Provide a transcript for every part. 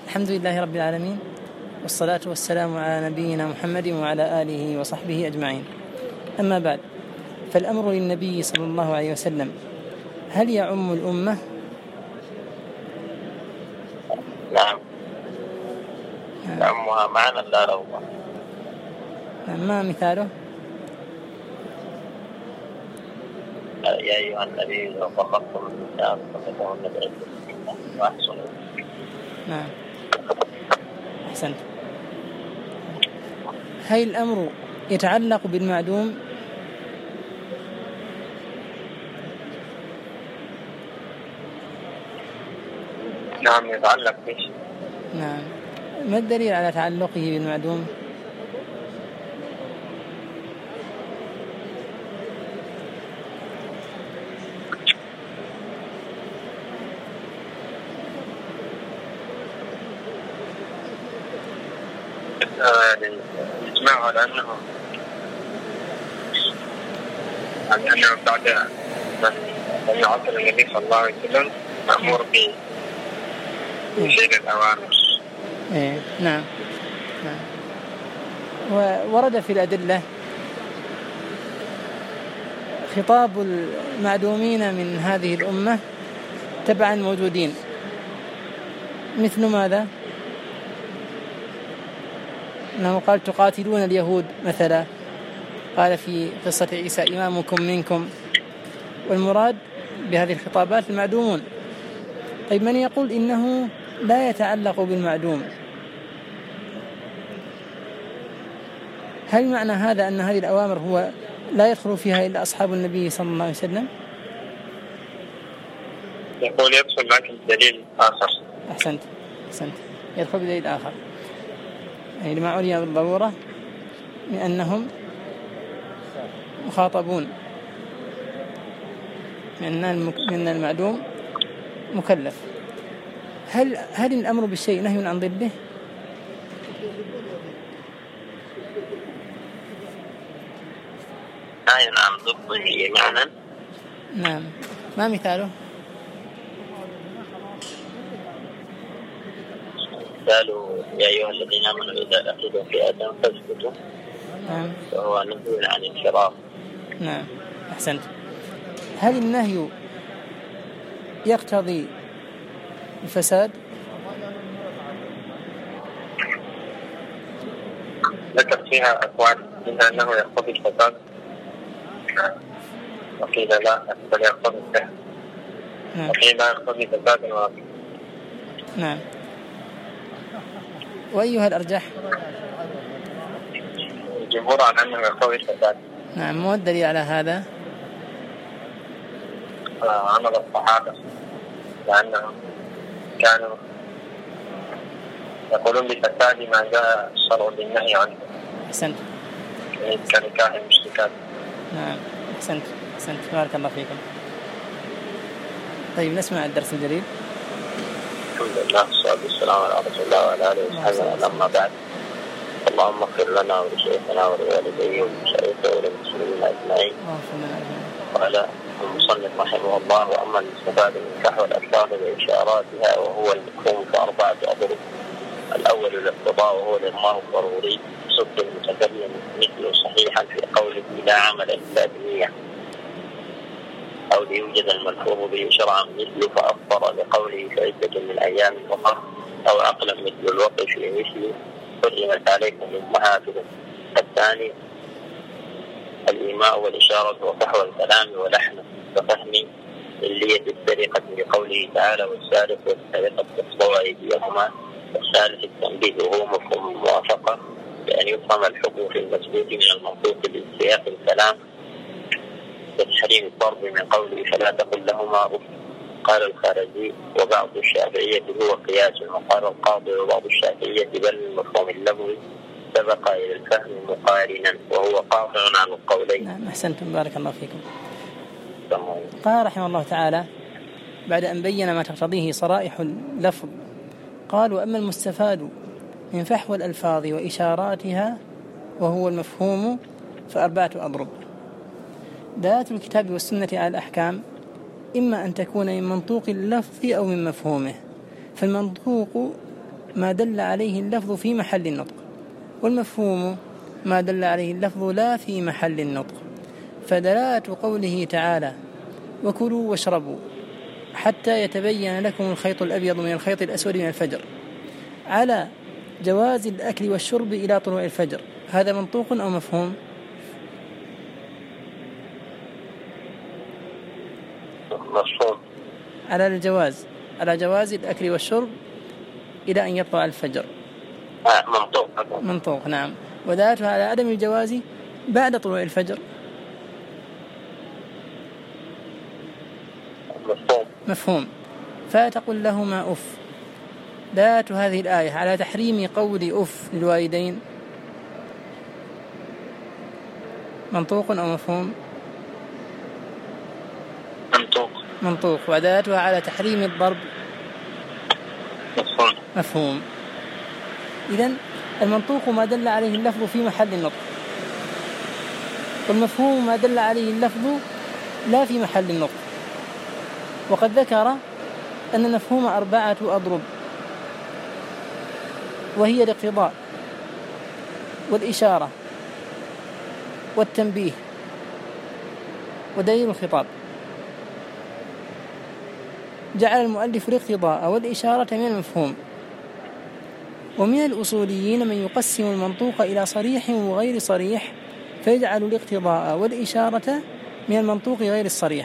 الحمد لله رب العالمين، والصلاة والسلام على نبينا محمد وعلى آله وصحبه أجمعين. أما بعد، فالأمر للنبي صلى الله عليه وسلم هل يعم الأمة؟ نعم، يعمها معنى لا لغة. ما مثاله؟ يا أيها النبي إذا طلقتم النساء فطلقوهن بعدتهن وأحصنوا. نعم، أحسنت. هل الأمر يتعلق بالمعدوم؟ نعم، يتعلق به. نعم، ما الدليل على تعلقه بالمعدوم؟ الإجماع على أنه بعد أن يعطل النبي صلى الله عليه وسلم مأمور بشيء الأوامر. نعم. وورد في الأدلة خطاب المعدومين من هذه الأمة تبعا موجودين، مثل ماذا؟ أنه قال تقاتلون اليهود مثلا، قال في قصة عيسى إمامكم منكم، والمراد بهذه الخطابات المعدومون. طيب، من يقول إنه لا يتعلق بالمعدوم؟ هل معنى هذا أن هذه الأوامر هو لا يدخل فيها إلا أصحاب النبي صلى الله عليه وسلم؟ يقول يدخل لكن بدليل آخر. أحسنت، يدخل بدليل آخر، أي لما علم بالضرورة من أنهم مخاطبون، من المعدوم مكلف. هل الأمر بالشيء نهي عن ضده؟ نهي عن ضده معنى. نعم، ما مثاله؟ قالوا يا أيها الذين آمنوا إذا لقيتم فئة فاثبتوا. نعم، فهو نهي عن انحراف. نعم، أحسنت. هل النهي يقتضي الفساد؟ ذكر فيها أقوال، منها أنه يقتضي الفساد، وقيل لا بل يقتضي الفساد، وقيل لا يقتضي فساد واقع. نعم، وأيها الأرجح؟ الجمهور على أنه يقتضي الفساد. نعم، ما الدليل على هذا؟ عمل الصحابة، لأنهم كانوا يقولون بفساد ما جاء الشرع بالنهي عنه. أحسنت، كنكاح المشركات. نعم، أحسنت، بارك الله فيكم. طيب، نسمع الدرس الجديد. الحمد لله والصلاة والسلام على رسول الله وعلى آله وصحبه. أما بعد، اللهم اغفر لنا ولشيخنا ولوالديه ولمشايخه وللمسلمين أجمعين. قال المصنف رحمه الله: وأما الاستفادة من النكاح والألفاظ وإشاراتها وهو المفهوم فأربعة أضرب. الأول الاقتضاء وهو الإضمار الضروري، صدق المتكلم مثل صحيحا في قوله لا عمل إلا بنية، أو ليوجد الملفوظ به شرعا مثل فأفطر لقوله فعدة من أيام أخرى، أو عقلا مثل الوقف في مثل حرمت عليكم أمهاتكم. الثاني الإيماء والإشارة وفحوى الكلام ولحنه كفهم علية السرقة لقوله تعالى والسارق والسارقة فاقطعوا أيديهما. الثالث التنبيه وهو مفهوم الموافقة، بأن يفهم الحكم في المسبوق من المنطوق بسياق الكلام، وتحريم الضرب من قوله فلا تقل لهما أف. قال الخارجي وبعض الشافعية هو قياس، وقال القاضي وبعض الشافعية بل المفهوم اللغوي سبق إلى الفهم مقارنا وهو قاطع عن القولين. نعم، أحسنتم، بارك الله فيكم. قال رحمه الله تعالى بعد أن بين ما تقتضيه صرائح اللفظ، قال: وأما المستفاد من فحوى الألفاظ وإشاراتها وهو المفهوم فأربعة أضرب. دلالة الكتاب والسنة على الأحكام إما أن تكون من منطوق اللفظ أو من مفهومه. فالمنطوق ما دل عليه اللفظ في محل النطق، والمفهوم ما دل عليه اللفظ لا في محل النطق. فدلالة قوله تعالى وكلوا واشربوا حتى يتبين لكم الخيط الأبيض من الخيط الأسود من الفجر على جواز الأكل والشرب إلى طلوع الفجر، هذا منطوق أو مفهوم؟ مفهوم. على الجواز، على جواز الأكل والشرب إلى أن يطلع الفجر. منطوق. منطوق نعم. ودلالتها على عدم الجواز بعد طلوع الفجر. مفهوم. فتقول لهما أف. دلالة هذه الآية على تحريم قول أف للوالدين منطوق أو مفهوم؟ منطوق. منطوق. ودلالتها على تحريم الضرب مفهوم. مفهوم. إذن المنطوق ما دل عليه اللفظ في محل النطق، والمفهوم ما دل عليه اللفظ لا في محل النطق. وقد ذكر أن المفهوم 4 أضرب، وهي الاقتضاء والإشارة والتنبيه ودليل الخطاب. جعل المؤلف الاقتضاء والإشارة من المفهوم. ومن الأصوليين من يقسم المنطوق إلى صريح وغير صريح، فيجعل الاقتضاء والإشارة من المنطوق غير الصريح.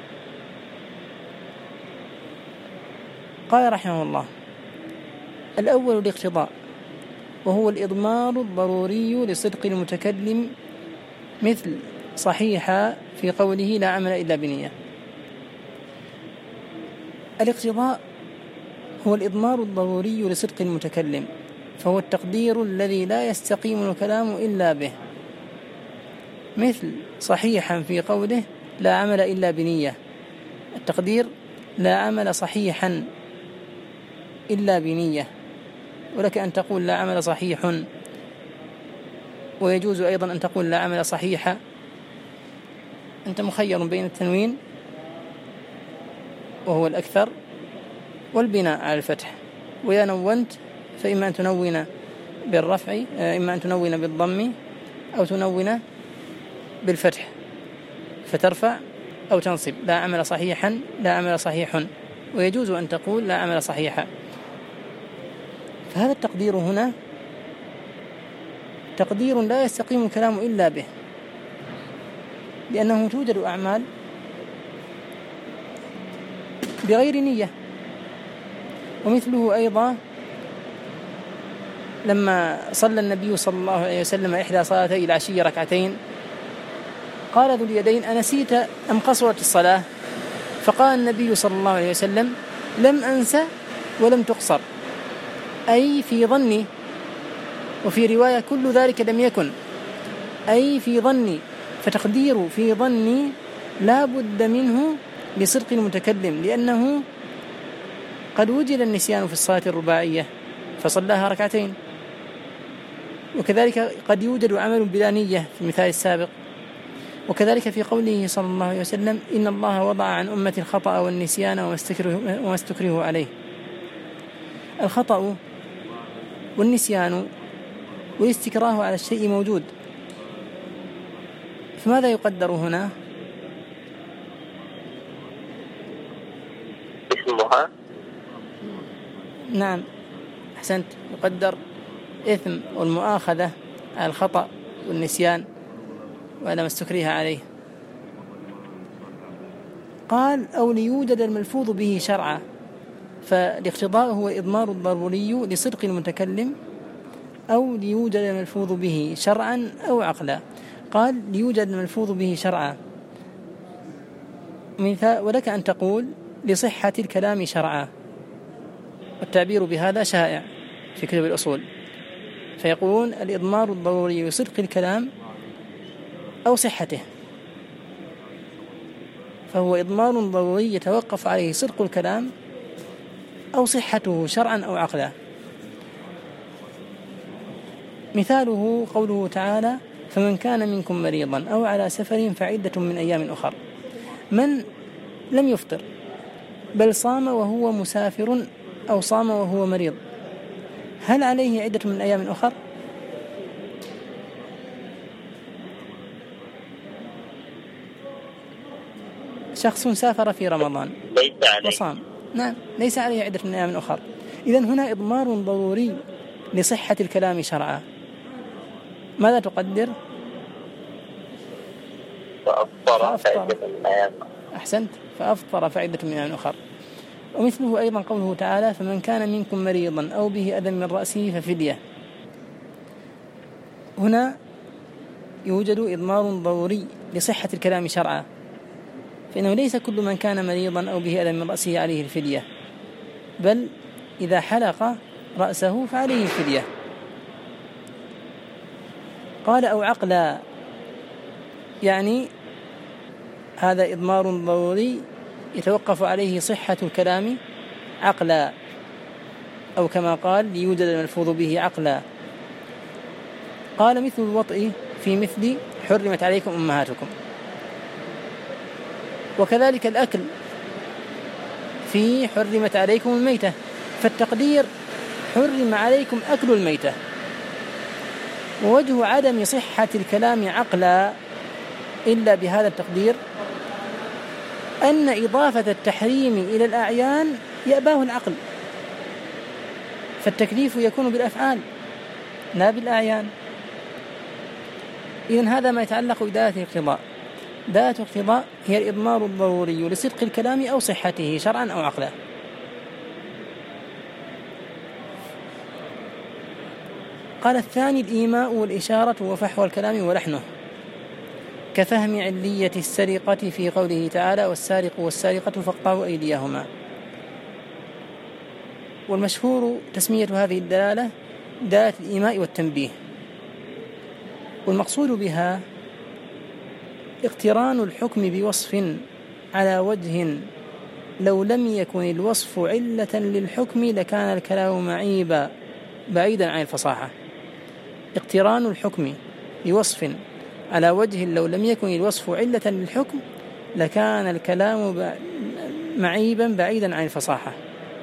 قال رحمه الله: الأول الاقتضاء، وهو الإضمار الضروري لصدق المتكلم، مثل صحيحة في قوله لا عمل إلا بنية. الاقتضاء هو الإضمار الضروري لصدق المتكلم، فهو التقدير الذي لا يستقيم الكلام إلا به، مثل صحيحا في قوله لا عمل إلا بنية. التقدير لا عمل صحيحا إلا بنية، ولك أن تقول لا عمل صحيح، ويجوز أيضا أن تقول لا عمل صحيحة. أنت مخير بين التنوين وهو الأكثر والبناء على الفتح، وإذا نونت فإما أن تنون بالرفع، إما أن تنون بالضم أو تنون بالفتح، فترفع أو تنصب لا عمل صحيحا لا عمل صحيح، ويجوز أن تقول لا عمل صحيحا. فهذا التقدير هنا تقدير لا يستقيم الكلام إلا به، لأنه توجد أعمال بغير نية. ومثله أيضا لما صلى النبي صلى الله عليه وسلم إحدى صلاتي العشي ركعتين، قال ذو اليدين: أنسيت أم قصرت الصلاة؟ فقال النبي صلى الله عليه وسلم: لم أنسى ولم تقصر، أي في ظني. وفي رواية: كل ذلك لم يكن، أي في ظني. فتقدير في ظني لا بد منه لصدق المتكلم، لأنه قد وجد النسيان في الصلاة الرباعية فصلاها ركعتين، وكذلك قد يوجد عمل بلا نية في المثال السابق. وكذلك في قوله صلى الله عليه وسلم: إن الله وضع عن أمة الخطأ والنسيان وما استكره عليه. الخطأ والنسيان والاستكراه على الشيء موجود، فماذا يقدر هنا؟ اسمها. نعم أحسنت، يقدر إثم والمؤاخذة على الخطأ والنسيان وعلى ما استكره عليه. قال: أو ليوجد الملفوظ به شرعا. فالاقتضاء هو إضمار الضروري لصدق المتكلم، أو ليوجد الملفوظ به شرعا أو عقلا. قال: ليوجد الملفوظ به شرعا، ولك أن تقول لصحة الكلام شرعا، والتعبير بهذا شائع في كتب الأصول، فيقولون الإضمار الضروري لصدق الكلام أو صحته، فهو إضمار ضروري يتوقف عليه صدق الكلام أو صحته شرعا أو عقلا. مثاله قوله تعالى: فمن كان منكم مريضا أو على سفر فعدة من أيام أخر. من لم يفطر بل صام وهو مسافر أو صام وهو مريض، هل عليه عدة من أيام أخر؟ شخص سافر في رمضان وصام، نعم ليس عليه عدة من أيام أخر. إذن هنا إضمار ضروري لصحة الكلام شرعا. ماذا تقدر؟ فأفطر. أحسنت، فأفطر فعدة من أيام أخر. ومثله أيضا قوله تعالى: فمن كان منكم مريضا أو به أذى من رأسه ففدية. هنا يوجد إضمار ضروري لصحة الكلام شرعا، فإنه ليس كل من كان مريضا أو به أذى من رأسه عليه الفدية، بل إذا حلق رأسه فعليه الفدية. قال: أو عقلا، يعني هذا إضمار ضروري يتوقف عليه صحة الكلام عقلا، أو كما قال: ليوجد الملفوظ به عقلا. قال: مثل الوطء في مثل حرمت عليكم أمهاتكم. وكذلك الأكل في حرمت عليكم الميتة، فالتقدير حرم عليكم أكل الميتة. ووجه عدم صحة الكلام عقلا إلا بهذا التقدير أن إضافة التحريم إلى الأعيان يأباه العقل، فالتكليف يكون بالأفعال لا بالأعيان. إذن هذا ما يتعلق بداية الاقتضاء. داية الاقتضاء هي الإضمار الضروري لصدق الكلام أو صحته شرعا أو عقلا. قال: الثاني الإيماء والإشارة وفحوى الكلام ولحنه، كفهم علية السرقة في قوله تعالى: والسارق والسارقة فاقطعوا أيديهما. والمشهور تسمية هذه الدلالة دلالة الإيماء والتنبيه، والمقصود بها اقتران الحكم بوصف على وجه لو لم يكن الوصف علة للحكم لكان الكلام معيبا بعيدا عن الفصاحة. اقتران الحكم بوصف على وجه لو لم يكن الوصف علة للحكم لكان الكلام معيبا بعيدا عن الفصاحة.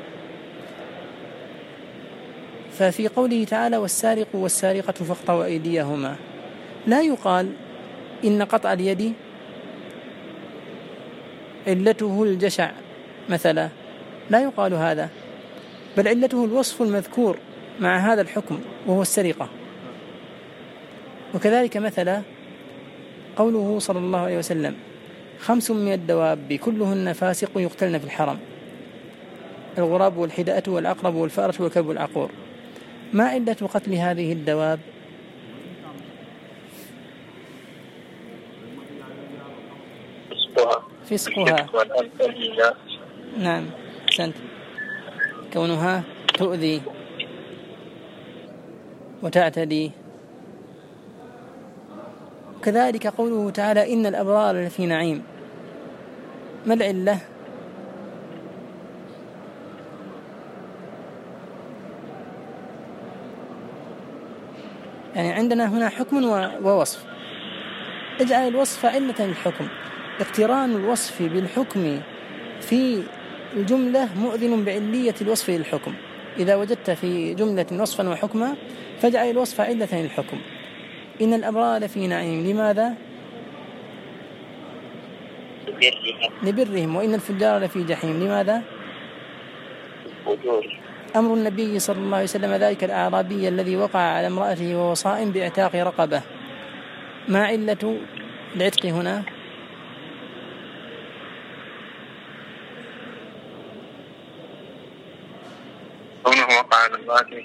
ففي قوله تعالى: والسارق والسارقة فاقطعوا أيديهما، لا يقال إن قطع اليد علته الجشع مثلا، لا يقال هذا، بل علته الوصف المذكور مع هذا الحكم وهو السرقة. وكذلك مثلا قوله صلى الله عليه وسلم: 5 من الدواب كلهن فاسق يقتلن في الحرم: الغراب والحدأة والعقرب والفأرة والكلب العقور. ما علة قتل هذه الدواب؟ فسقها. نعم أحسنت، كونها تؤذي وتعتدي. كذلك قوله تعالى: إن الأبرار لفي نعيم. ما العلة؟ يعني عندنا هنا حكم ووصف، اجعل الوصف علة للحكم. اقتران الوصف بالحكم في الجملة مؤذن بعلية الوصف للحكم. إذا وجدت في جملة وصفا وحكما فاجعل الوصف علة للحكم. إن الأبرار لفي نعيم، لماذا؟ لبرهم. وإن الفجار لفي جحيم، لماذا؟ أمر النبي صلى الله عليه وسلم ذلك الأعرابي الذي وقع على امرأته وهو صائم باعتاق رقبة. ما علة العتق هنا؟ كونه وقع على امرأته.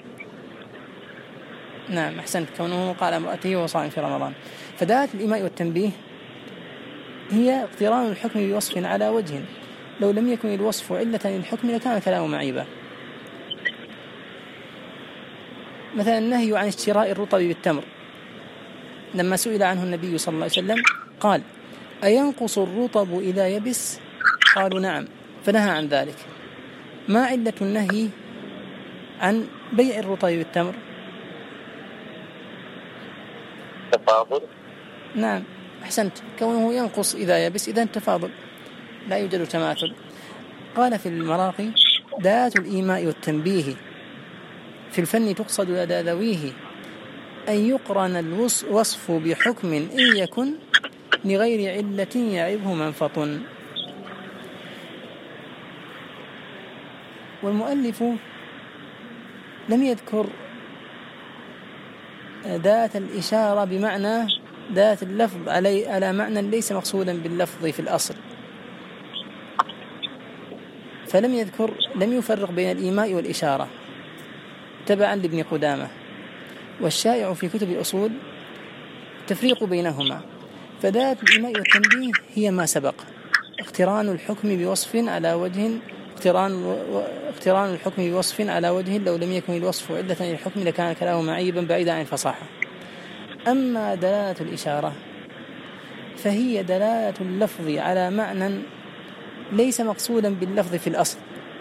نعم أحسنت، كونه وقع على امرأته وهو صائم في رمضان. فداية الإيماء والتنبيه هي اقتران الحكم بوصف على وجه لو لم يكن الوصف علة للحكم لكان كلامه معيبا. مثلا النهي عن اشتراء الرطب بالتمر، لما سئل عنه النبي صلى الله عليه وسلم قال: أينقص الرطب إذا يبس؟ قالوا: نعم، فنهى عن ذلك. ما علة النهي عن بيع الرطب بالتمر؟ تفاضل. نعم أحسنت، كونه ينقص إذا يبس، إذن تفاضل، لا يوجد تماثل. قال في المراقي: داية الإيماء والتنبيه في الفن تقصد لدى ذويه أن يقرن الوصف بحكم إن يكن لغير علة يعيبه منفط. والمؤلف لم يذكر ذات الإشارة بمعنى ذات اللفظ على معنى ليس مقصودا باللفظ في الأصل، فلم يفرق بين الإيماء والإشارة تبعا لابن قدامة. والشائع في كتب الأصول تفريق بينهما، فذات الإيماء والتنبيه هي ما سبق، اقتران الحكم بوصف على وجه لو لم يكن الوصف علة للحكم لكان كلامه معيبا بعيدا عن الفصاحة. أما دلالة الإشارة فهي دلالة اللفظ على معنى ليس مقصودا باللفظ في الأصل،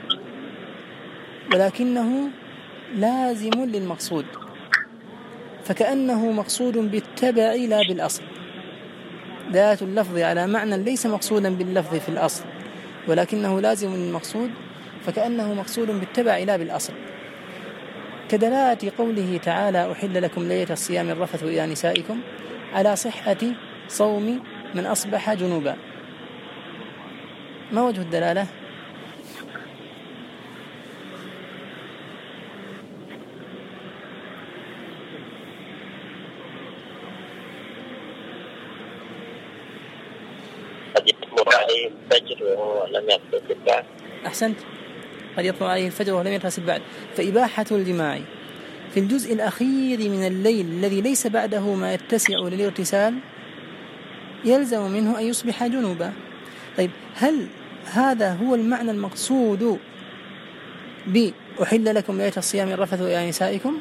ولكنه لازم للمقصود، فكأنه مقصود بالتبع لا بالأصل. دلالة اللفظ على معنى ليس مقصودا باللفظ في الأصل ولكنه لازم للمقصود، فكأنه مقصود بالتبع لا بالأصل، كدلالة قوله تعالى أحل لكم ليلة الصيام الرفث إلى نسائكم على صحة صوم من أصبح جنوبا. ما وجه الدلالة؟ قد يطلع عليه الفجر وهو لم يغتسل بعد. أحسنت، قد يطلع عليه الفجر وهو لم يغتسل بعد. فإباحة الجماع في الجزء الأخير من الليل الذي ليس بعده ما يتسع للاغتسال يلزم منه أن يصبح جنوبا. طيب، هل هذا هو المعنى المقصود بأحل لكم ليلة الصيام الرفث إلى نسائكم؟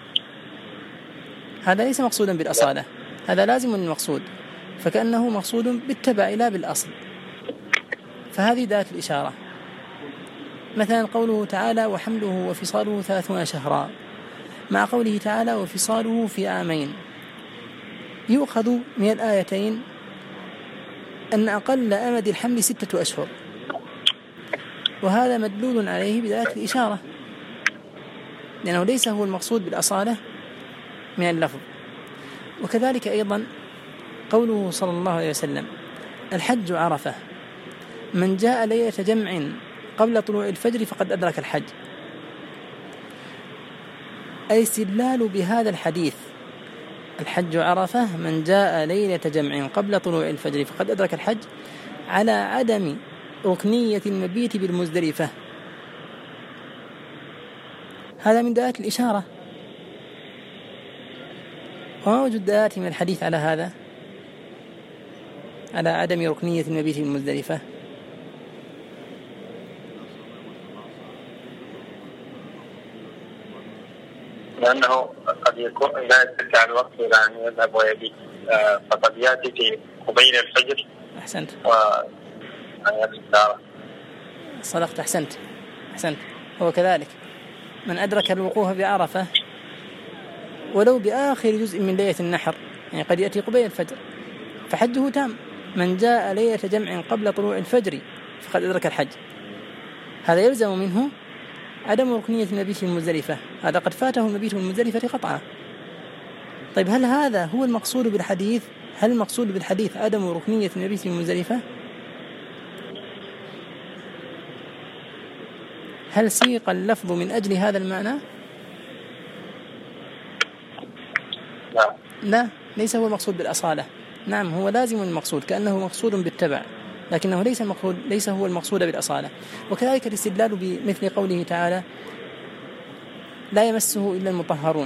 هذا ليس مقصودا بالأصالة، هذا لازم للمقصود، فكأنه مقصود بالتبع لا بالأصل، فهذه ذات الإشارة. مثلا قوله تعالى وحمله وفصاله 30 شهرا، مع قوله تعالى وفصاله في عامين، يؤخذ من الآيتين أن أقل أمد الحمل 6 أشهر، وهذا مدلول عليه بذات الإشارة، لأنه ليس هو المقصود بالأصالة من اللفظ. وكذلك أيضا قوله صلى الله عليه وسلم الحج عرفة، من جاء ليلة جمع قبل طلوع الفجر فقد أدرك الحج. الاستدلال بهذا الحديث الحج عرفة من جاء ليلة جمع قبل طلوع الفجر فقد أدرك الحج على عدم ركنية المبيت بالمزدلفة، هذا من دلالات الإشارة. وما وجد دلالات من الحديث على هذا، على عدم ركنية المبيت بالمزدلفة؟ لأنه قد يكون لا يتسع الوقت إلى أن يذهب ويبيت، فقد يأتي في قبيل الفجر. أحسنت، صدقت، أحسنت. هو كذلك من أدرك الوقوف بعرفة ولو بآخر جزء من ليلة النحر، يعني قد يأتي قبيل الفجر فحجه تام. من جاء ليلة جمع قبل طلوع الفجر فقد أدرك الحج، هذا يلزم منه عدم ركنية المبيت في المزدلفة، هذا قد فاته المبيت في المزدلفة قطعا. طيب، هل هذا هو المقصود بالحديث؟ هل المقصود بالحديث عدم ركنية المبيت في المزدلفة؟ هل سيق اللفظ من أجل هذا المعنى؟ لا، ليس هو المقصود بالأصالة. نعم، هو لازم المقصود كأنه مقصود بالتبع، لكنه ليس هو المقصود بالأصالة. وكذلك الاستدلال بمثل قوله تعالى لا يمسه إلا المطهرون،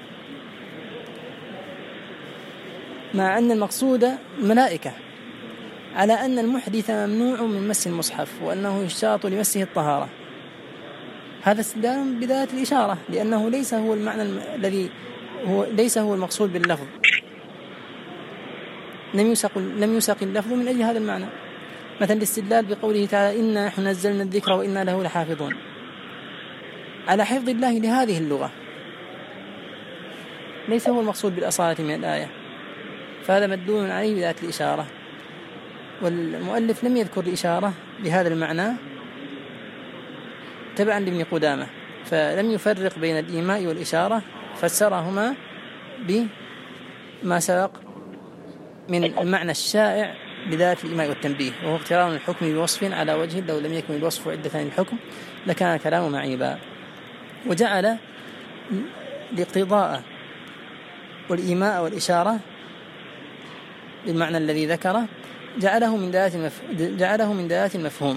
مع أن المقصود الملائكة، على أن المحدث ممنوع من مس المصحف وأنه يشترط لمسه الطهارة. هذا استدلال بذات الإشارة، لأنه ليس هو المعنى الذي ليس هو المقصود باللفظ، لم يسق اللفظ من أجل هذا المعنى. مثل الاستدلال بقوله تعالى إنا نحن نزلنا الذكر وإنا له لحافظون، على حفظ الله لهذه اللغة، ليس هو المقصود بالأصالة من الآية، فهذا مدلول عليه بذات الإشارة. والمؤلف لم يذكر الإشارة بهذا المعنى تبعا لابن قدامة، فلم يفرق بين الإيماء والإشارة، فسرهما بما سبق من المعنى الشائع بذات الإيماء والتنبيه، وهو اقتران الحكم بوصف على وجه لو لم يكن الوصف عدة للحكم لكان الكلام معيبا. وجعل الاقتضاء والإيماء والإشارة بالمعنى الذي ذكره جعله من دلالات المفهوم.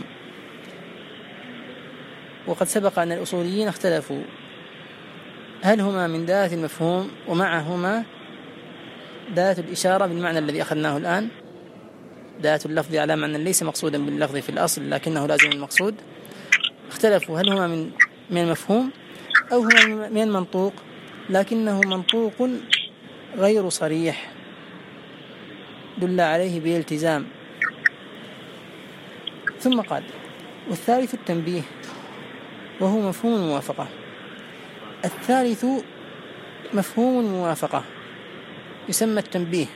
وقد سبق أن الأصوليين اختلفوا هل هما من دلالة المفهوم ومعهما دلالة الإشارة بالمعنى الذي أخذناه الآن، دلالة اللفظ على معنى ليس مقصودا باللفظ في الأصل لكنه لازم المقصود. اختلفوا هل هما من المفهوم أو هما من المنطوق، لكنه منطوق غير صريح دل عليه بالالتزام. ثم قال: والثالث التنبيه وهو مفهوم الموافقة. الثالث مفهوم الموافقة يسمى التنبيه.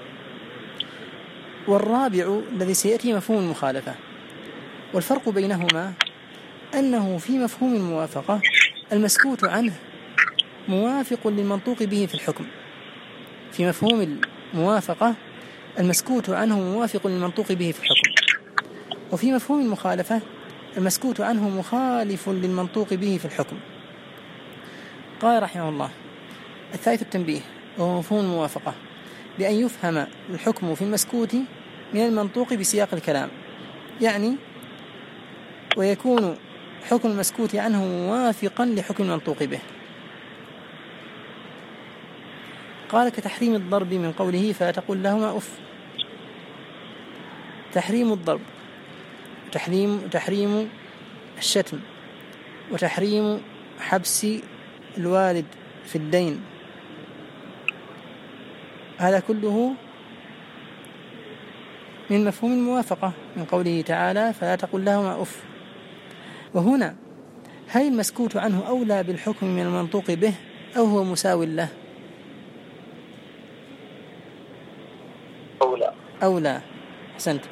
والرابع الذي سيأتي مفهوم المخالفة. والفرق بينهما أنه في مفهوم الموافقة المسكوت عنه موافق للمنطوق به في الحكم. في مفهوم الموافقة المسكوت عنه موافق للمنطوق به في الحكم. وفي مفهوم المخالفة المسكوت عنه مخالف للمنطوق به في الحكم. قال رحمه الله: الثالث التنبيه وهو مفهوم الموافقة بأن يفهم الحكم في المسكوت من المنطوق بسياق الكلام، يعني ويكون حكم المسكوت عنه موافقا لحكم المنطوق به. قال: كتحريم الضرب من قوله فلا تقل لهما أف. تحريم الضرب، تحريم الشتم، وتحريم حبس الوالد في الدين، هذا كله من مفهوم الموافقة من قوله تعالى فلا تقل لهما أف. وهنا هل المسكوت عنه أولى بالحكم من المنطوق به أو هو مساو له؟ أولى. أحسنت.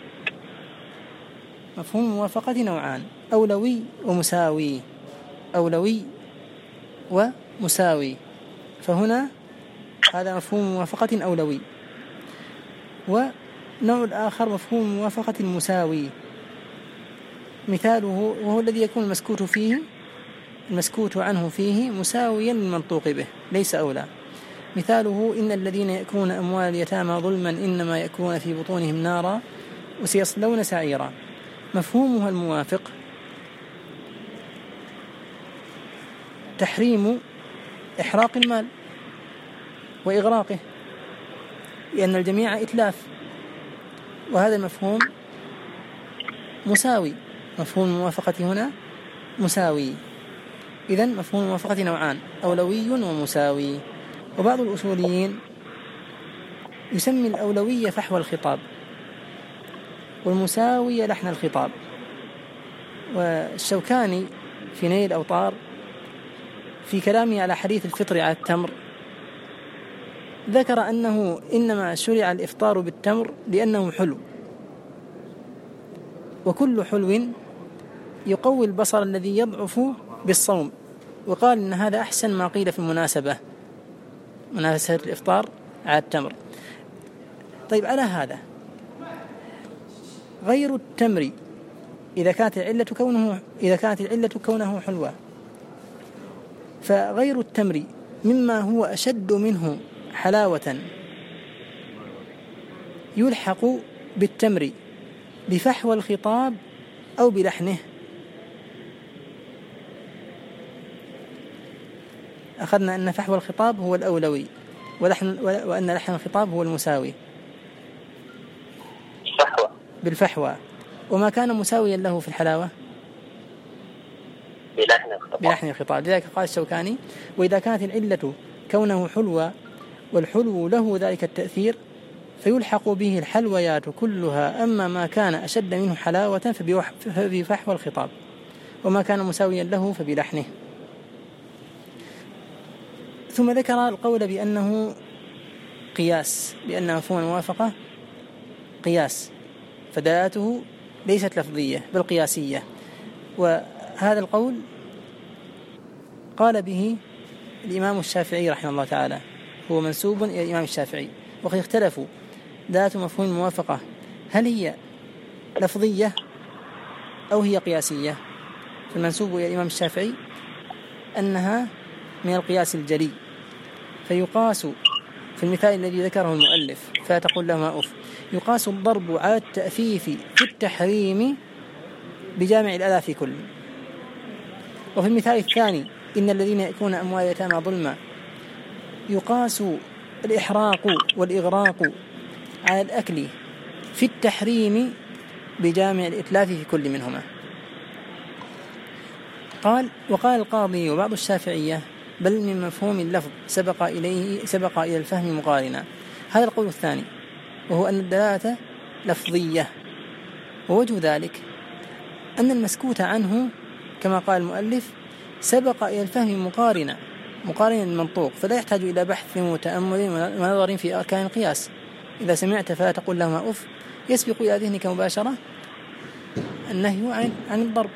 مفهوم الموافقة نوعان: أولوي ومساوي. أولوي ومساوي، فهنا هذا مفهوم موافقة أولوي. ونوع الآخر مفهوم موافقة المساوي، مثاله وهو الذي يكون المسكوت عنه فيه مساويا للمنطوق به ليس أولى. مثاله: إن الذين يأكلون أموال اليتامى ظلما إنما يأكلون في بطونهم نارا وسيصلون سعيرا. مفهومها الموافق تحريم إحراق المال وإغراقه، لأن الجميع إتلاف، وهذا المفهوم مساوي. مفهوم الموافقة هنا مساوي. إذن مفهوم الموافقة نوعان: أولوي ومساوي. وبعض الأصوليين يسمي الأولوية فحوى الخطاب والمساوي لحن الخطاب. والشوكاني في نيل الأوطار في كلامه على حديث الفطر على التمر ذكر أنه إنما شرع الإفطار بالتمر لأنه حلو، وكل حلو يقوي البصر الذي يضعف بالصوم، وقال إن هذا أحسن ما قيل في مناسبة الإفطار على التمر. طيب، على هذا غير التمر إذا كانت العلة كونه حلوة، فغير التمر مما هو أشد منه حلاوة يلحق بالتمر بفحوى الخطاب أو بلحنه. أخذنا أن فحوى الخطاب هو الأولوي وأن لحن الخطاب هو المساوي بالفحوى، وما كان مساويا له في الحلاوة بلحن الخطاب. لذلك قال الشوكاني: وإذا كانت العلة كونه حلوة والحلو له ذلك التأثير فيلحق به الحلويات كلها، أما ما كان أشد منه حلاوة فبفحوى الخطاب، وما كان مساويا له فبلحنه. ثم ذكر القول بأنه قياس، بأن مفهوم الموافقة قياس، فدلاته ليست لفظية بل قياسية. وهذا القول قال به الإمام الشافعي رحمه الله تعالى، هو منسوب إلى الإمام الشافعي. وقد اختلفوا ذات مفهوم الموافقة هل هي لفظية أو هي قياسية. فالمنسوب إلى الإمام الشافعي أنها من القياس الجلي، فيقاس في المثال الذي ذكره المؤلف فتقول لهما أف، يقاس الضرب على التأفيف في التحريم بجامع الأذى في كل. وفي المثال الثاني إن الذين يأكلون أموال اليتامى ظلما يقاس الإحراق والإغراق على الأكل في التحريم بجامع الإتلاف في كل منهما. وقال القاضي وبعض الشافعية بل من مفهوم اللفظ سبق إلى الفهم مقارنا. هذا القول الثاني، وهو أن الدلالة لفظية. ووجه ذلك أن المسكوت عنه كما قال المؤلف سبق إلى الفهم مقارنا للمنطوق، فلا يحتاج إلى بحث وتأمل ونظر في أركان القياس. إذا سمعت فلا تقول لهما أف يسبق إلى ذهنك مباشرة النهي عن الضرب،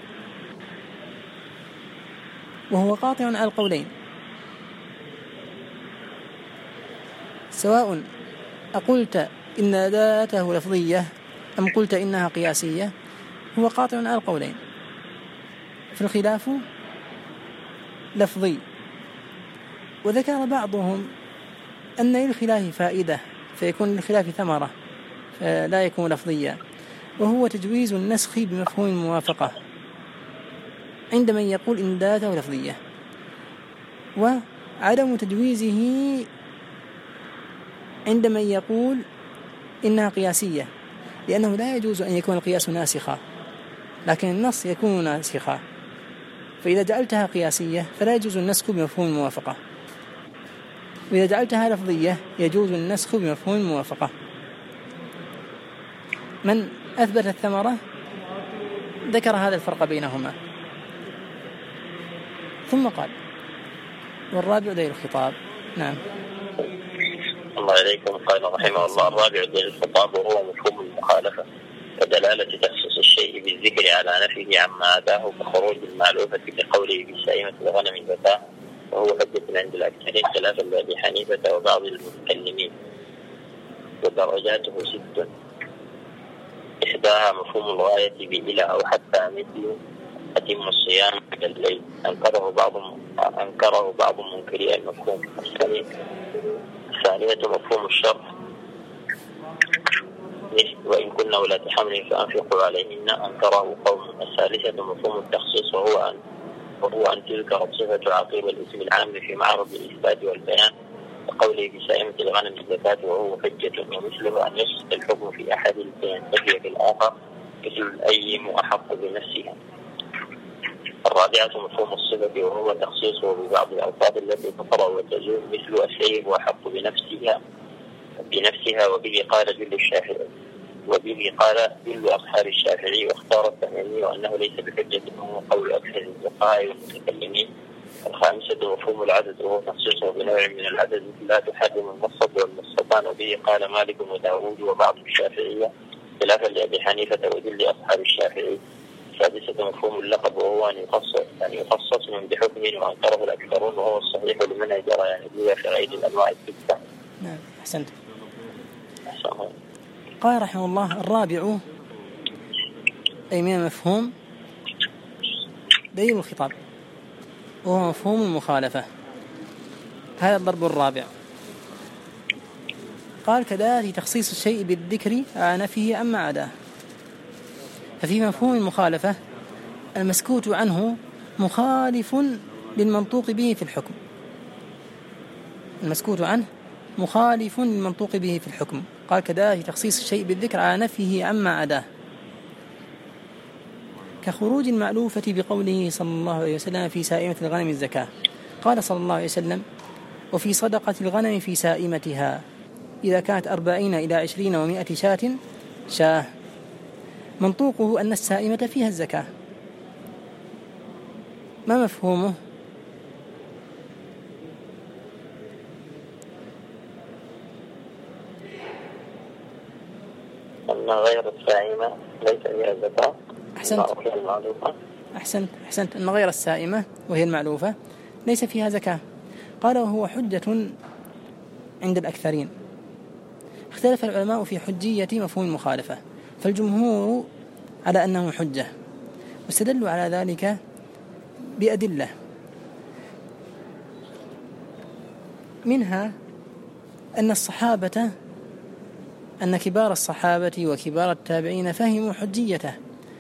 وهو قاطع على القولين، سواء أقلت إن دلالته لفظية أم قلت إنها قياسية، هو قاطع على القولين. فالخلاف لفظي. وذكر بعضهم أن للخلاف فائدة فيكون للخلاف ثمرة فلا يكون لفظيا، وهو تجويز النسخ بمفهوم الموافقة عند من يقول إن دلالته لفظية، وعدم تجويزه عند من يقول إنها قياسية، لأنه لا يجوز أن يكون القياس ناسخا لكن النص يكون ناسخا، فإذا جعلتها قياسية فلا يجوز النسخ بمفهوم الموافقة، وإذا جعلتها لفظية يجوز النسخ بمفهوم الموافقة. من أثبت الثمرة ذكر هذا الفرق بينهما، ثم قال والرابع دليل الخطاب. نعم. الله عليكم. قال رحمه الله الرابع دليل الخطاب وهو مفهوم المخالفة ودلالة تخصيص الشيء بالذكر على نفيه عما أتاه كخروج المعلوفة بقوله بسائمة الغنم زكاة، وهو حجة عند الأكثرين خلافا لأبي حنيفة وبعض المتكلمين. ودرجاته 6، إحداها مفهوم الغاية بإلى أو حتى مثل أتم الصيام إلى الليل، أنكره بعض منكري المفهوم. الثانية مفهوم الشرط وإن كنا ولاة حمل فأنفقوا عليهن، أنكره قوم. الثالثة مفهوم التخصيص وهو أن تذكر صفة عقيب الاسم العام في معرض الإثبات والبيان، وقوله بسائمة الغنم الزكاة وهو حجة. ومثله أن يسقط الحكم في أحد البيان فهي في الآخر مثل الأيم أحق بنفسها. الرابعة مفهوم الصفة وهو تخصيصه ببعض الألفاظ التي تطرأ وتزول مثل السيب وأحق بنفسها، وبه قال جل الشافعي وبه قال جل أصحاب الشافعي، واختار التميمي وأنه ليس بحجة وهو قول أكثر الفقهاء والمتكلمين. الخامسة مفهوم العدد وهو تخصيصه بنوع من العدد لا تحرم المصب والمصطان، وبه قال مالك وداود وبعض الشافعية خلافا لأبي حنيفة وجل أصحاب الشافعي. السادسة مفهوم اللقب وهو أن يخصص من بحكم وأنكره الأكثرون، وهو الصحيح لمن جرى يعني بها في غير الأنواع الستة. نعم أحسنت. قال رحمه الله الرابع أي من المفهوم دليل الخطاب وهو مفهوم المخالفة. هذا الضرب الرابع. قال كذلك تخصيص الشيء بالذكر على نفيه أما عداه. ففي مفهوم المخالفة المسكوت عنه مخالف للمنطوق به في الحكم. المسكوت عنه مخالف للمنطوق به في الحكم. قال كذلك تخصيص الشيء بالذكر على نفيه عما عداه، كخروج المألوفة بقوله صلى الله عليه وسلم في سائمة الغنم الزكاة. قال صلى الله عليه وسلم وفي صدقة الغنم في سائمتها إذا كانت 40 إلى 20 و100 شاة. منطوقه أن السائمة فيها الزكاة. ما مفهومه؟ أن غير السائمة ليس فيها الزكاة. أحسنت أن غير السائمة وهي المعلوفة ليس فيها زكاة. قال وهو حجة عند الأكثرين. اختلف العلماء في حجية مفهوم المخالفة، فالجمهور على أنه حجة، واستدلوا على ذلك بأدلة، منها أن كبار الصحابة وكبار التابعين فهموا حجيته.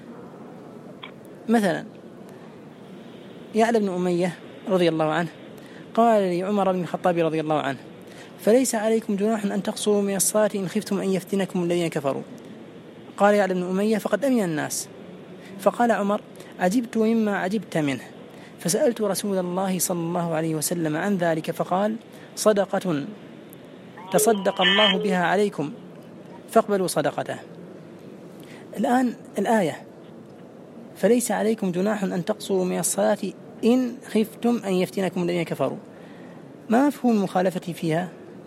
مثلا يعلى بن أمية رضي الله عنه قال لعمر بن الخطاب رضي الله عنه: فليس عليكم جناح أن تقصروا من الصلاة إن خفتم أن يفتنكم الذين كفروا. قال يعلى بن أمية: فقد أمن الناس. فقال عمر: عجبت مما عجبت منه، فسألت رسول الله صلى الله عليه وسلم عن ذلك، فقال: صدقة تصدق الله بها عليكم فاقبلوا صدقته. الآن الآية: فليس عليكم جناح أن تقصروا من الصلاة إن خفتم أن يفتنكم الذين كفروا، ما مفهوم المخالفة فيها؟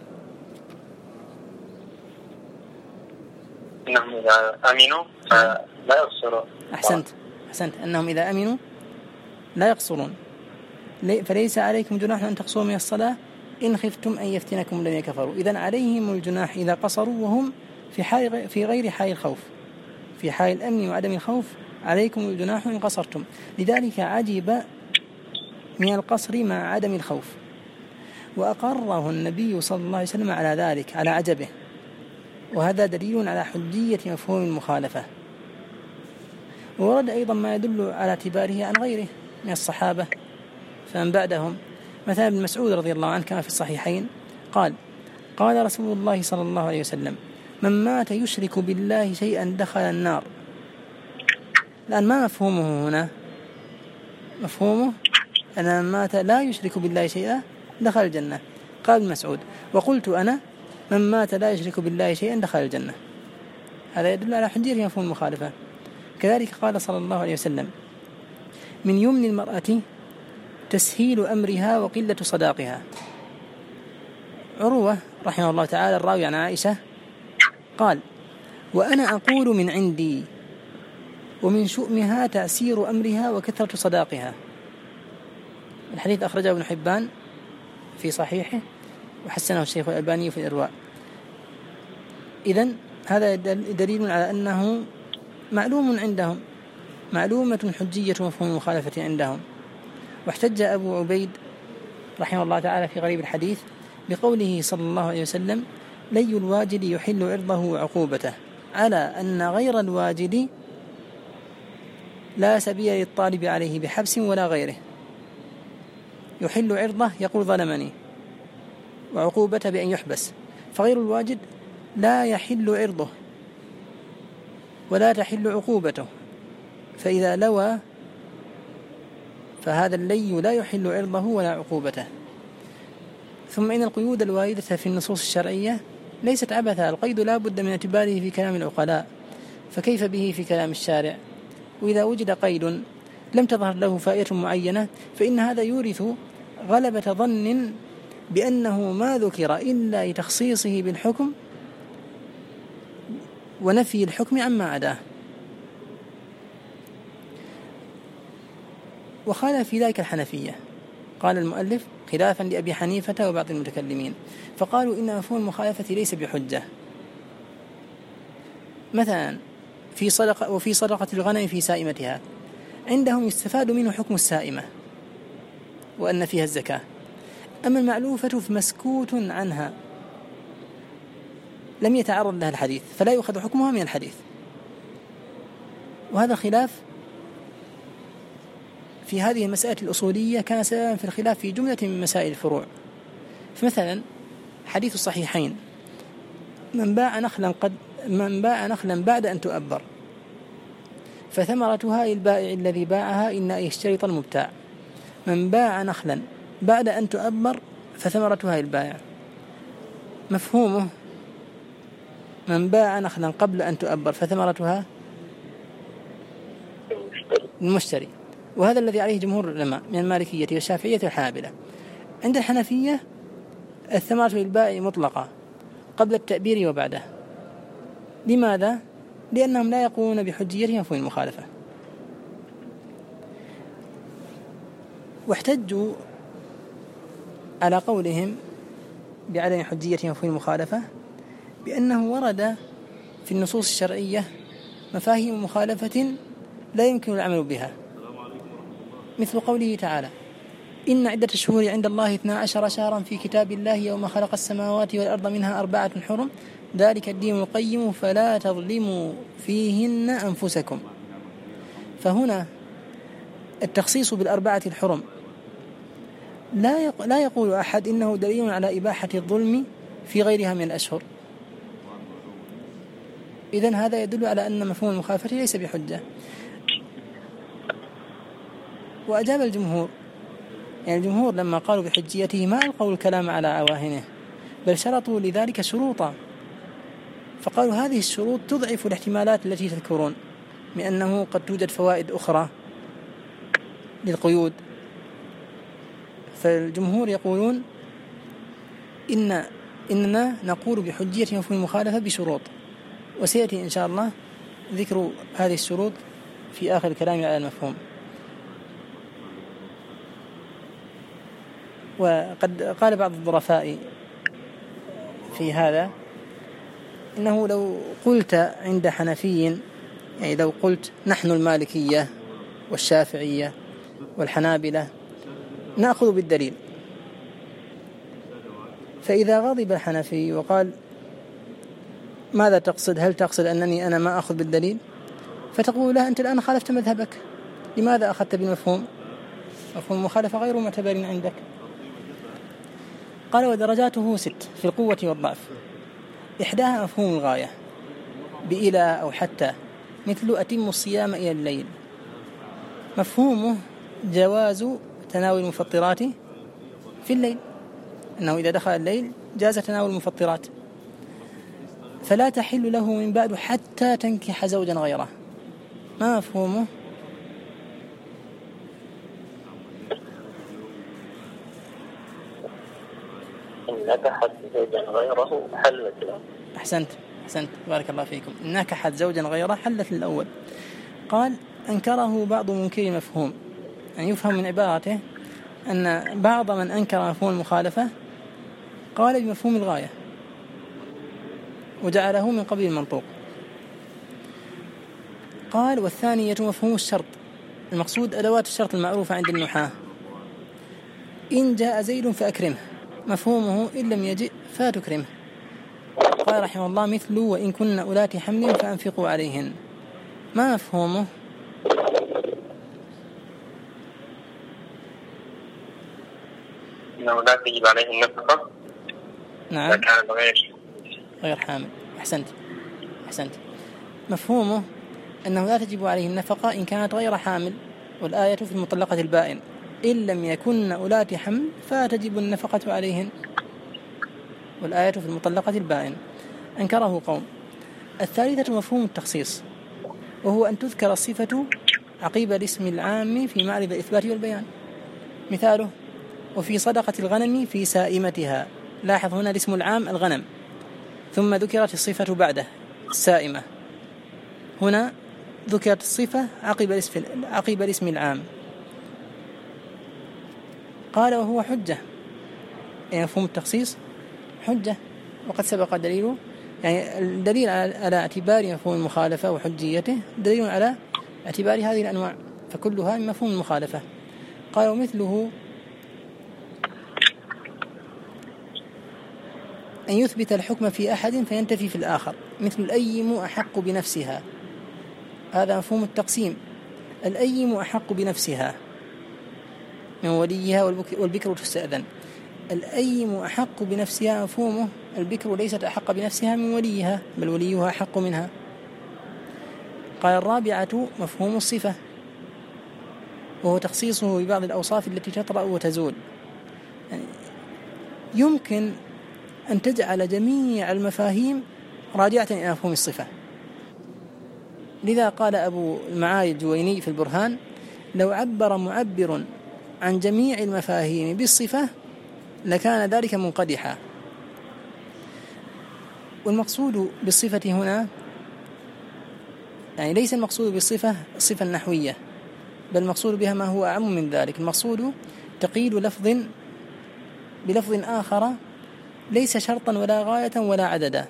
إنهم إذا أمنوا لا يقصرون. أحسنت أنهم إذا أمنوا لا يقصرون. فليس عليكم جناح أن تقصروا من الصلاة إن خفتم أن يفتنكم الذين كفروا. إذن عليهم الجناح إذا قصروا وهم في غير حال الخوف. في حال الأمن وعدم الخوف عليكم الجناح إن قصرتم. لذلك عجب من القصر مع عدم الخوف، وأقره النبي صلى الله عليه وسلم على ذلك، على عجبه، وهذا دليل على حجية مفهوم المخالفة. وورد أيضا ما يدل على اعتباره عن غيره من الصحابة فمن بعدهم. مثلا ابن مسعود رضي الله عنه كما في الصحيحين قال رسول الله صلى الله عليه وسلم: من مات يشرك بالله شيئا دخل النار. الآن ما مفهومه هنا؟ مفهومه أن من مات لا يشرك بالله شيئا دخل الجنة. قال ابن مسعود: وقلت أنا: من مات لا يشرك بالله شيئا دخل الجنة. هذا يدل على حجية مفهوم المخالفة. كذلك قال صلى الله عليه وسلم: من يمن المرأة تسهيل أمرها وقلة صداقها. عروة رحمه الله تعالى الراوي عن عائشة قال: وأنا أقول من عندي، ومن شؤمها تأسير أمرها وكثرة صداقها. الحديث أخرجه ابن حبان في صحيحه وحسنه الشيخ الألباني في الإرواء. إذن هذا دليل على أنه معلوم عندهم، معلومة حجية مفهوم المخالفة عندهم. واحتج أبو عبيد رحمه الله تعالى في غريب الحديث بقوله صلى الله عليه وسلم: لي الواجد يحل عرضه وعقوبته، على أن غير الواجد لا سبيل للطالب عليه بحبس ولا غيره. يحل عرضه يقول ظلمني، وعقوبته بأن يحبس. فغير الواجد لا يحل عرضه ولا تحل عقوبته، فإذا لوى فهذا اللي لا يحل عرضه ولا عقوبته. ثم إن القيود الواردة في النصوص الشرعية ليست عبثا، القيد لا بد من اعتباره في كلام العقلاء، فكيف به في كلام الشارع؟ وإذا وجد قيد لم تظهر له فائدة معينة فإن هذا يورث غلبة ظن بأنه ما ذكر إلا لتخصيصه بالحكم ونفي الحكم عما عداه. وخالف في ذلك الحنفية، قال المؤلف خلافا لأبي حنيفة وبعض المتكلمين، فقالوا إن مفهوم المخالفة ليس بحجة. مثلا وفي صدقة الغنم في سائمتها، عندهم يستفاد منه حكم السائمة وأن فيها الزكاة، أما المعلوفة فمسكوت عنها لم يتعرض لها الحديث فلا يؤخذ حكمها من الحديث. وهذا خلاف في هذه المسألة الأصولية كان سببا في الخلاف في جملة من مسائل الفروع. فمثلا حديث الصحيحين: من باع نخلا بعد أن تؤبر فثمرتها للبائع الذي باعها إن يشترط المبتاع. من باع نخلا بعد أن تؤبر فثمرتها للبائع. مفهومه: من باع نخلا قبل أن تؤبر فثمرتها المشتري. وهذا الذي عليه جمهور العلماء من المالكية والشافعية والحنابلة. عند الحنفية الثمرة للبائع مطلقة قبل التأبير وبعده. لماذا؟ لأنهم لا يقولون بحجية مفهوم المخالفة. واحتجوا على قولهم بعدم حجية مفهوم المخالفة بأنه ورد في النصوص الشرعية مفاهيم مخالفة لا يمكن العمل بها، مثل قوله تعالى: إن عدة الشهور عند الله 12 شهرا في كتاب الله يوم خلق السماوات والأرض منها 4 حرم ذلك الدين القيم فلا تظلموا فيهن أنفسكم. فهنا التخصيص بالأربعة الحرم لا يقول أحد إنه دليل على إباحة الظلم في غيرها من الأشهر. إذن هذا يدل على أن مفهوم المخالفة ليس بحجة. وأجاب الجمهور، يعني الجمهور لما قالوا بحجيته ما ألقوا الكلام على عواهنه، بل شرطوا لذلك شروطا، فقالوا هذه الشروط تضعف الاحتمالات التي تذكرون من أنه قد توجد فوائد أخرى للقيود. فالجمهور يقولون إننا نقول بحجية مفهوم المخالفة بشروط، وسيأتي إن شاء الله ذكر هذه الشروط في آخر الكلام على المفهوم. وقد قال بعض الظرفاء في هذا إنه لو قلت عند حنفي، يعني لو قلت نحن المالكية والشافعية والحنابلة نأخذ بالدليل، فإذا غضب الحنفي وقال ماذا تقصد؟ هل تقصد أنني أنا ما أخذ بالدليل؟ فتقول له أنت الآن خالفت مذهبك، لماذا أخذت بالمفهوم؟ مفهوم المخالفة غير معتبر عندك. قال ودرجاته 6 في القوة والضعف، إحداها مفهوم الغاية بإلى أو حتى، مثل أتم الصيام إلى الليل، مفهومه جواز تناول المفطرات في الليل، أنه إذا دخل الليل جاز تناول المفطرات، فلا تحل له من بعد حتى تنكح زوجا غيره. ما مفهومه؟ إن نكحت زوجا غيره حلت له. أحسنت بارك الله فيكم. إن نكحت زوجا غيره حلت الأول. قال أنكره بعض منكري المفهوم، يعني يفهم من عبارته أن بعض من أنكر مفهوم المخالفة قال بمفهوم الغاية وجعله من قبيل المنطوق. قال والثانية مفهوم الشرط، المقصود أدوات الشرط المعروفة عند النحاة، إن جاء زيد فأكرمه، مفهومه إن لم يجئ فتكرمه. قال رحمه الله مثل وإن كن أولات حمل فأنفقوا عليهن، ما مفهومه؟ إنه لا تجب عليه النفقة. نعم غير حامل. أحسنت. مفهومه أنه لا تجب عليه النفقة إن كانت غير حامل، والآية في المطلقة البائن إن لم يكن أولات حمل فتجب النفقة عليهن، والآية في المطلقة البائن. أنكره قوم. الثالثة مفهوم التخصيص، وهو أن تذكر الصفة عقيب الاسم العام في معرض الإثبات والبيان. مثاله وفي صدقة الغنم في سائمتها، لاحظ هنا الاسم العام الغنم، ثم ذكرت الصفة بعده السائمة، هنا ذكرت الصفة عقب الاسم العام. قال وهو حجة، يعني مفهوم التخصيص حجة، وقد سبق دليله، يعني الدليل على اعتبار مفهوم المخالفة وحجيته دليل على اعتبار هذه الأنواع، فكلها من مفهوم المخالفة. قال ومثله أن يثبت الحكم في أحد فينتفي في الآخر، مثل الأيم أحق بنفسها، هذا مفهوم التقسيم. الأيم أحق بنفسها من وليها والبكر تستأذن. الأيم أحق بنفسها مفهومه البكر ليست أحق بنفسها من وليها، بل وليها أحق منها. قال الرابعة مفهوم الصفة، وهو تخصيصه ببعض الأوصاف التي تطرأ وتزول. يعني يمكن أن تجعل جميع المفاهيم راجعة إلى مفهوم الصفة. لذا قال أبو المعالي الجويني في البرهان لو عبر معبر عن جميع المفاهيم بالصفة لكان ذلك منقدحا. والمقصود بالصفة هنا يعني ليس المقصود بالصفة الصفة النحوية، بل المقصود بها ما هو أعم من ذلك. المقصود تقييد لفظ بلفظ آخر ليس شرطا ولا غاية ولا عددا.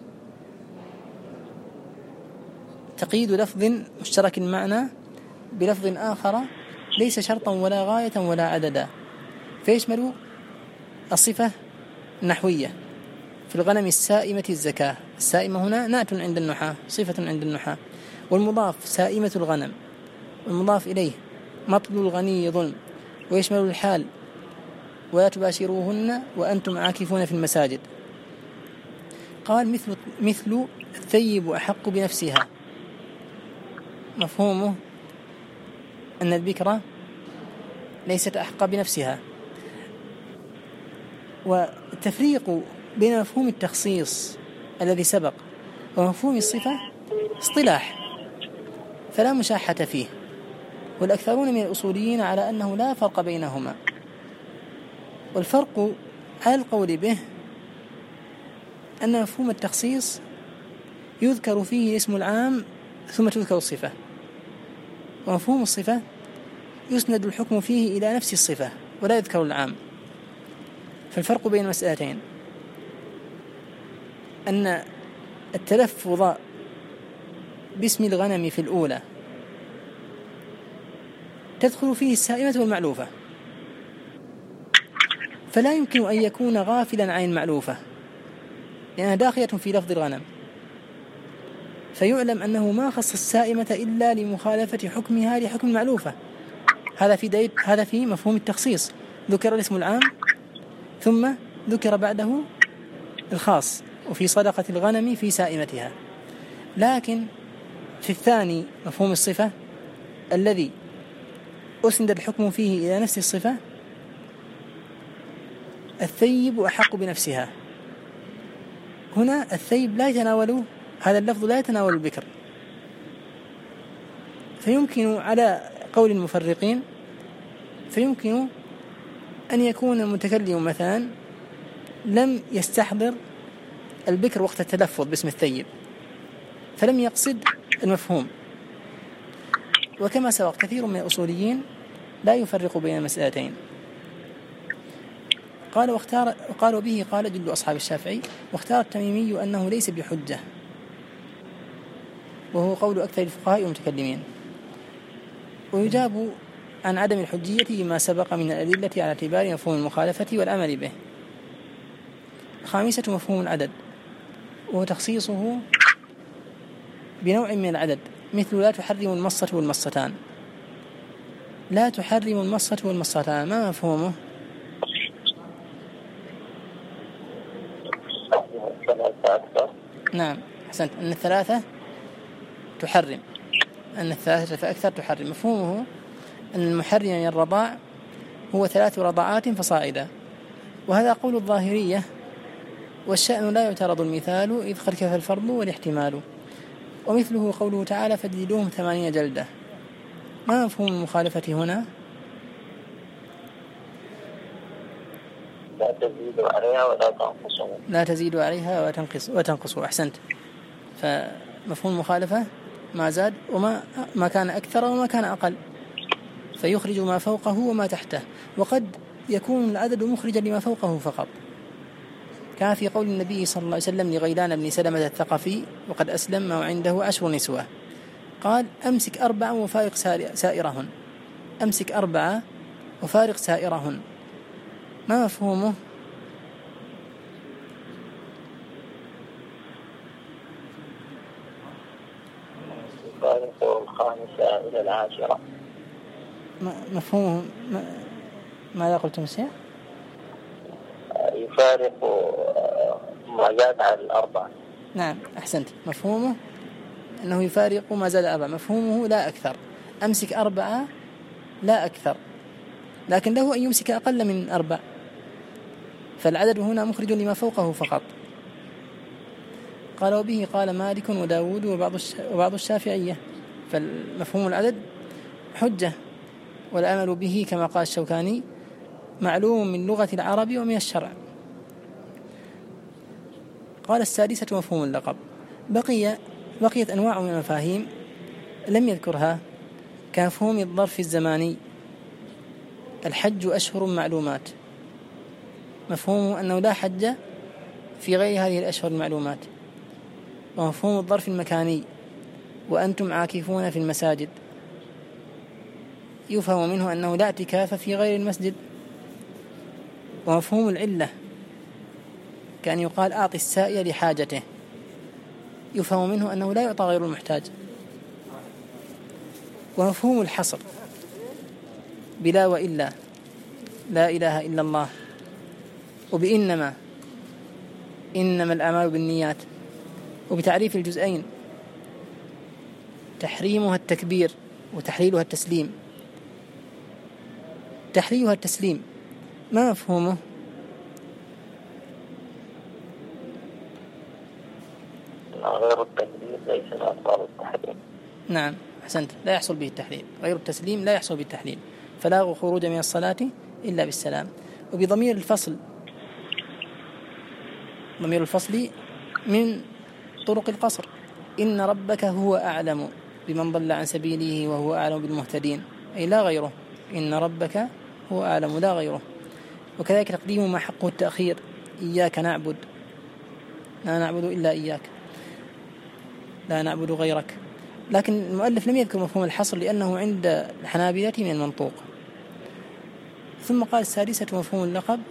تقييد لفظ مشترك المعنى بلفظ آخر ليس شرطا ولا غاية ولا عددا، فيشمل الصفة النحوية في الغنم السائمة الزكاة. السائمة هنا نعت عند النحاة، صفة عند النحاة. والمضاف سائمة الغنم، والمضاف إليه مطل الغني ظلم. ويشمل الحال ولا تباشروهن وأنتم عاكفون في المساجد. قال مثل الثيب أحق بنفسها، مفهومه أن البكرة ليست أحق بنفسها. والتفريق بين مفهوم التخصيص الذي سبق ومفهوم الصفة اصطلاح فلا مشاحة فيه، والأكثرون من الأصوليين على أنه لا فرق بينهما. والفرق على القول به أن مفهوم التخصيص يذكر فيه اسم العام ثم تذكر الصفة، ومفهوم الصفة يسند الحكم فيه إلى نفس الصفة ولا يذكر العام. فالفرق بين المسألتين أن التلفظ باسم الغنم في الأولى تدخل فيه السائمة والمعلوفة، فلا يمكن أن يكون غافلا عن المعلوفة لأنها داخلة في لفظ الغنم، فيعلم أنه ما خص السائمة إلا لمخالفة حكمها لحكم المعلوفة. هذا في مفهوم التخصيص، ذكر الاسم العام ثم ذكر بعده الخاص، وفي صدقة الغنم في سائمتها. لكن في الثاني مفهوم الصفة الذي أسند الحكم فيه إلى نفس الصفة، الثيب أحق بنفسها. هنا الثيب لا يتناول، هذا اللفظ لا يتناول البكر، فيمكن على قول المفرقين فيمكن أن يكون المتكلم مثلا لم يستحضر البكر وقت التلفظ باسم الثيب فلم يقصد المفهوم. وكما سبق كثير من الأصوليين لا يفرق بين المسألتين. قال وبه قال جل أصحاب الشافعي، واختار التميمي أنه ليس بحجة، وهو قول أكثر الفقهاء والمتكلمين. ويجاب عن عدم الحجية بما سبق من الأدلة على اعتبار مفهوم المخالفة والعمل به. خامسة مفهوم العدد، وهو تخصيصه بنوع من العدد، مثل لا تحرم المصة والمصتان. لا تحرم المصة والمصتان، ما مفهومه؟ نعم أحسنت، أن الثلاثة تحرم، أن الثلاثة فأكثر تحرم. مفهومه أن المحرم من الرضاع هو 3 رضعات فصاعدا، وهذا قول الظاهرية. والشأن لا يعترض المثال إذ قد كفى الفرض والاحتمال. ومثله قوله تعالى فجلدوهم 80 جلدة. ما مفهوم المخالفة هنا؟ لا تزيدوا عليها ولا تنقصوا. لا تزيدوا عليها وتنقصوا. أحسنت. فمفهوم المخالفة ما زاد وما كان أكثر وما كان أقل، فيخرج ما فوقه وما تحته. وقد يكون العدد مخرجا لما فوقه فقط، كان في قول النبي صلى الله عليه وسلم لغيلان بن سلمة الثقفي وقد أسلم وعنده 10 نسوة، قال أمسك 4 وفارق سائرهن. أمسك 4 وفارق سائرهن، ما مفهومه؟ يفارق الخامسة إلى العاشرة. مفهومه ماذا قلتم شيء؟ يفارق ما زاد على 4. نعم أحسنت. مفهومه أنه يفارق ما زاد 4، مفهومه لا أكثر. أمسك 4 لا أكثر، لكن له أن يمسك أقل من 4، فالعدد هنا مخرج لما فوقه فقط. قال وبه قال مالك وداود وبعض الشافعية، فالمفهوم العدد حجة، والأمل به كما قال الشوكاني معلوم من لغة العرب ومن الشرع. قال السادسة مفهوم اللقب. بقيت أنواع من المفاهيم لم يذكرها كمفهوم الظرف الزماني. الحج أشهر معلومات، مفهومه أنه لا حج في غير هذه الأشهر المعلومات. ومفهوم الظرف المكاني وأنتم عاكفون في المساجد يفهم منه أنه لا اعتكاف في غير المسجد. ومفهوم العلة كأن يقال أعطي السائل لحاجته يفهم منه أنه لا يعطى غير المحتاج. ومفهوم الحصر بلا وإلا، لا إله إلا الله، وبإنما، إنما الأعمال بالنيات، وبتعريف الجزئين تحريمها التكبير وتحليلها التسليم. تحليلها التسليم ما مفهومه؟ غير التكبير ليس من أسباب التحريم. نعم أحسنت، لا يحصل به التحليل. غير التسليم لا يحصل به التحليل، فلا خروج من الصلاة إلا بالسلام. وبضمير الفصل، ضمير الفصل من طرق القصر، إن ربك هو أعلم بمن ضل عن سبيله وهو أعلم بالمهتدين، أي لا غيره، إن ربك هو أعلم لا غيره. وكذلك تقديم ما حقه التأخير، إياك نعبد، لا نعبد إلا إياك، لا نعبد غيرك. لكن المؤلف لم يذكر مفهوم الحصر لأنه عند الحنابلة من المنطوق. ثم قال السادسة مفهوم اللقب،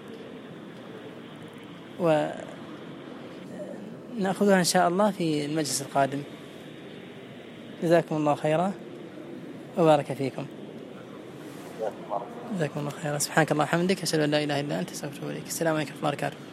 ونأخذها إن شاء الله في المجلس القادم. جزاكم الله خيرا وبارك فيكم. جزاكم الله خيرا. سبحانك اللهم وبحمدك، أشهد أن لا إله إلا أنت، أستغفرك وأتوب إليك. السلام عليكم ورحمة الله وبركاته.